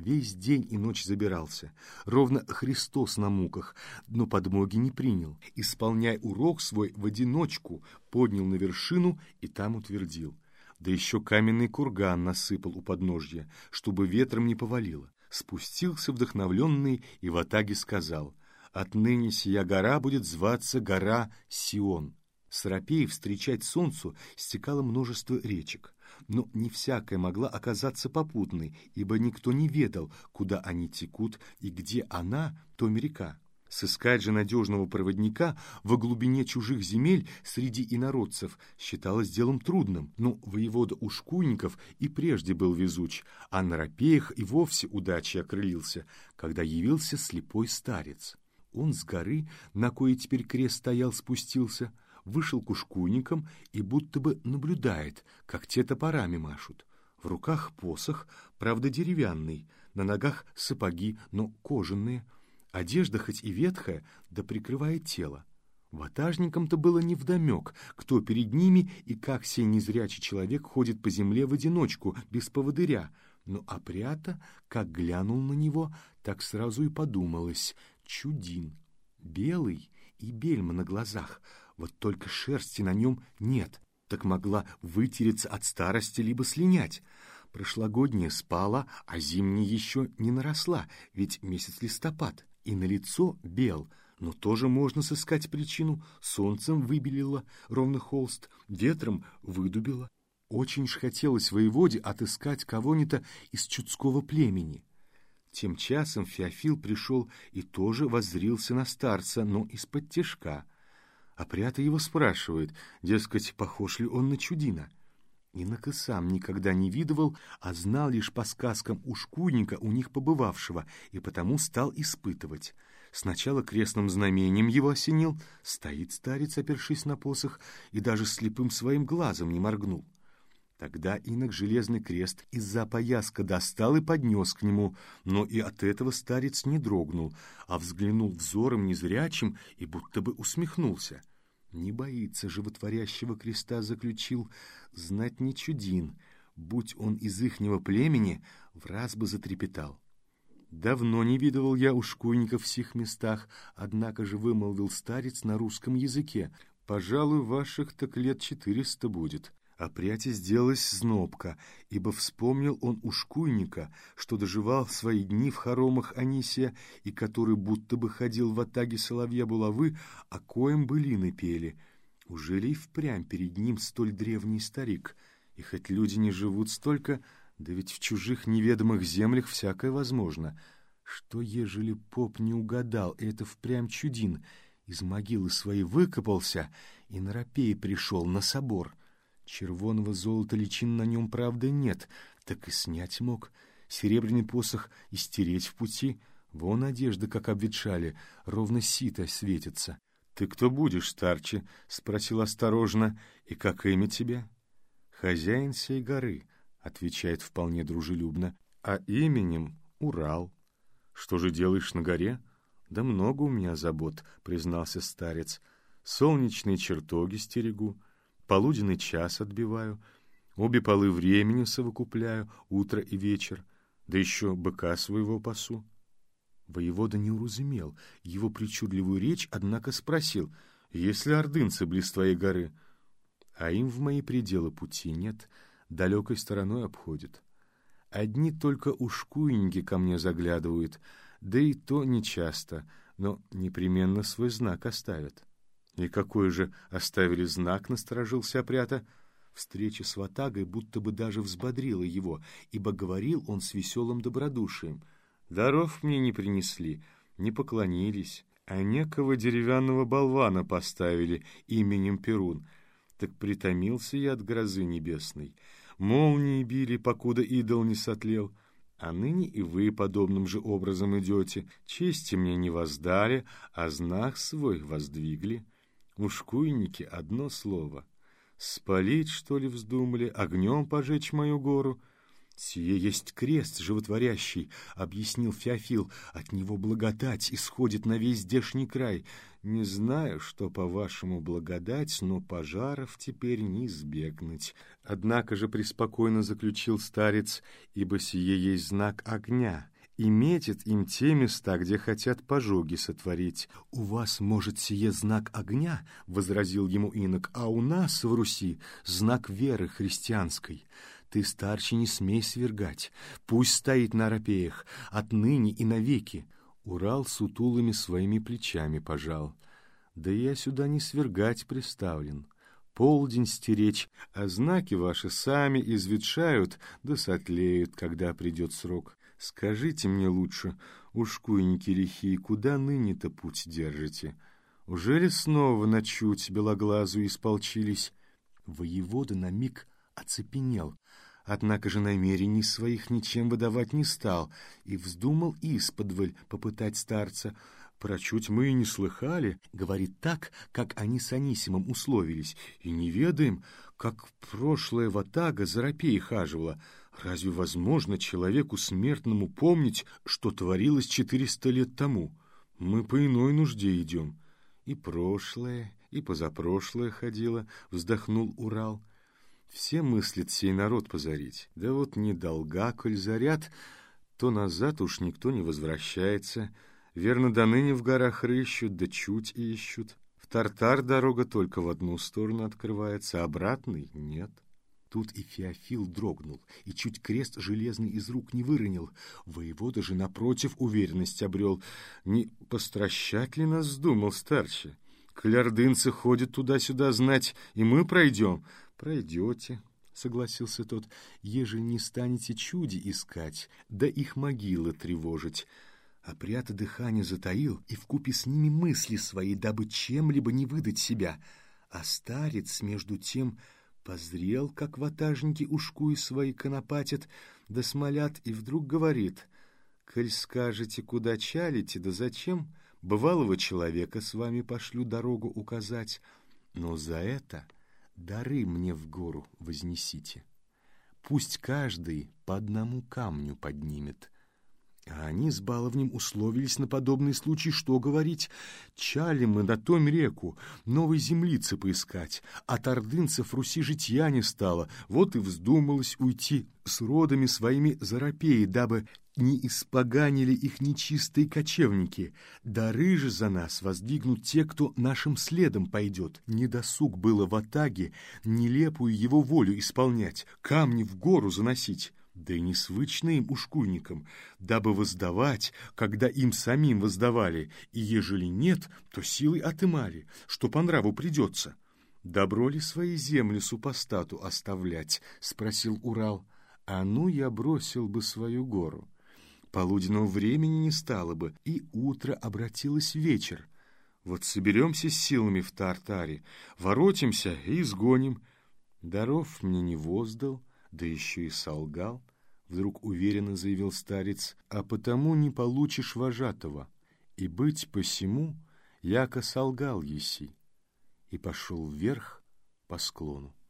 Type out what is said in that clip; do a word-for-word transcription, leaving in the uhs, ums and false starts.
Весь день и ночь забирался, ровно Христос на муках, но подмоги не принял. Исполняй урок свой в одиночку, поднял на вершину и там утвердил. Да еще каменный курган насыпал у подножья, чтобы ветром не повалило. Спустился вдохновленный и в атаге сказал: «Отныне сия гора будет зваться гора Сион». С Рапеи встречать солнцу стекало множество речек, но не всякая могла оказаться попутной, ибо никто не ведал, куда они текут и где она, то река. Сыскать же надежного проводника во глубине чужих земель среди инородцев считалось делом трудным, но воевода Ушкуйников и прежде был везуч, а на Рапеях и вовсе удачей окрылился, когда явился слепой старец. Он с горы, на кое теперь крест стоял, спустился, вышел к ушкуйникам и будто бы наблюдает, как те топорами машут. В руках посох, правда деревянный, на ногах сапоги, но кожаные. Одежда хоть и ветхая, да прикрывает тело. Ватажникам-то было невдомек, кто перед ними и как сей незрячий человек ходит по земле в одиночку, без поводыря. Но опрята, как глянул на него, так сразу и подумалось: чудин, белый и бельма на глазах, вот только шерсти на нем нет, так могла вытереться от старости либо слинять. Прошлогодняя спала, а зимняя еще не наросла, ведь месяц листопад, и на лицо бел, но тоже можно сыскать причину: солнцем выбелило ровно холст, ветром выдубило. Очень ж хотелось воеводе отыскать кого-нибудь из чудского племени. Тем часом Феофил пришел и тоже воззрился на старца, но из-под тишка. Опрята его спрашивает, дескать, похож ли он на чудина. Инок и сам никогда не видывал, а знал лишь по сказкам ушкуйника, у них побывавшего, и потому стал испытывать. Сначала крестным знамением его осенил, стоит старец, опершись на посох, и даже слепым своим глазом не моргнул. Тогда инок железный крест из-за пояска достал и поднес к нему, но и от этого старец не дрогнул, а взглянул взором незрячим и будто бы усмехнулся. Не боится животворящего креста, заключил, знать не чудин, будь он из ихнего племени, враз бы затрепетал. Давно не видывал я ушкуйников в сих местах, однако же вымолвил старец на русском языке: пожалуй, ваших так лет четыреста будет. Опряте сделалась знобка, ибо вспомнил он ушкуйника, что доживал свои дни в хоромах Анисия, и который будто бы ходил в атаге соловья-булавы, о коем былины пели. Ужели и впрямь перед ним столь древний старик? И хоть люди не живут столько, да ведь в чужих неведомых землях всякое возможно. Что, ежели поп не угадал, и это впрямь чудин, из могилы своей выкопался и на Рапее пришел на собор? Червоного золота личин на нем, правда, нет, так и снять мог. Серебряный посох истереть в пути. Вон одежда, как обветшали, ровно сито светится. — Ты кто будешь, старче? — спросил осторожно. — И как имя тебя? — Хозяин сей горы, — отвечает вполне дружелюбно, — а именем Урал. — Что же делаешь на горе? — Да много у меня забот, — признался старец. — Солнечные чертоги стерегу, полуденный час отбиваю, обе полы времени совокупляю, утро и вечер, да еще быка своего пасу. Воевода не уразумел его причудливую речь, однако спросил: «Есть ли ордынцы близ твоей горы?» «А им в мои пределы пути нет, далекой стороной обходят. Одни только ушкуйники ко мне заглядывают, да и то нечасто, но непременно свой знак оставят». «И какой же оставили знак?» — насторожился опрята. Встреча с ватагой будто бы даже взбодрила его, ибо говорил он с веселым добродушием. «Даров мне не принесли, не поклонились, а некого деревянного болвана поставили именем Перун. Так притомился я от грозы небесной. Молнии били, покуда идол не сотлел. А ныне и вы подобным же образом идете. Чести мне не воздали, а знак свой воздвигли. Ушкуйники — одно слово. Спалить, что ли, вздумали, огнем пожечь мою гору? Сие есть крест животворящий, — объяснил Феофил, — от него благодать исходит на весь здешний край. Не знаю, что, по-вашему, благодать, но пожаров теперь не избегнуть. Однако же преспокойно заключил старец, ибо сие есть знак огня, и метит им те места, где хотят пожоги сотворить. «У вас, может, сие знак огня?» — возразил ему инок, «а у нас в Руси знак веры христианской. Ты, старче, не смей свергать, пусть стоит на рапеях, отныне и навеки». Урал сутулыми своими плечами пожал. «Да я сюда не свергать приставлен, полдень стеречь, а знаки ваши сами изветшают да сотлеют, когда придет срок. Скажите мне лучше, ушкуйники лихие, куда ныне-то путь держите? Ужели снова на чуть белоглазую исполчились?» Воевода на миг оцепенел, однако же намерений своих ничем выдавать не стал и вздумал исподволь попытать старца. «Прочуть мы и не слыхали, — говорит, — так, как они с Анисимом условились, и не ведаем, как прошлая ватага за рапей хаживала. Разве возможно человеку смертному помнить, что творилось четыреста лет тому? Мы по иной нужде идем». «И прошлое, и позапрошлое ходило, — вздохнул Урал. «Все мыслят сей народ позарить. Да вот недолга, коль заряд, то назад уж никто не возвращается. Верно, до ныне в горах рыщут, да чуть ищут. В Тартар дорога только в одну сторону открывается, обратной нет». Тут и Феофил дрогнул, и чуть крест железный из рук не выронил. Воевода же, напротив, уверенность обрел. «Не постращать ли нас вздумал, старче? Клярдынцы ходят туда-сюда, знать, и мы пройдем». «Пройдете», — согласился тот, — «ежели не станете чуди искать, да их могилы тревожить». Опрята дыхание затаил и вкупе с ними мысли свои, дабы чем-либо не выдать себя. А старец, между тем, позрел, как ватажники ушкуи свои конопатят, да смолят, и вдруг говорит: «Коль скажете, куда чалите, да зачем, бывалого человека с вами пошлю дорогу указать, но за это дары мне в гору вознесите. Пусть каждый по одному камню поднимет». А они с баловнем условились на подобный случай, что говорить. Чали мы на том реку, новой землицы поискать. От ордынцев Руси житья не стало, вот и вздумалось уйти с родами своими за рапеи, дабы не испоганили их нечистые кочевники. Дары же за нас воздвигнут те, кто нашим следом пойдет. Недосуг было в ватаге нелепую его волю исполнять, камни в гору заносить. Да и не свычно им ушкуйникам, дабы воздавать, когда им самим воздавали, и ежели нет, то силой отымали, что по нраву придется. «Добро ли свои земли супостату оставлять?» — спросил Урал. «А ну, я бросил бы свою гору. Полуденного времени не стало бы, и утро обратилось в вечер. Вот соберемся с силами в Тартаре, воротимся и изгоним. Даров мне не воздал, да еще и солгал», — вдруг уверенно заявил старец, «а потому не получишь вожатого, и быть посему, яко солгал еси», и пошел вверх по склону.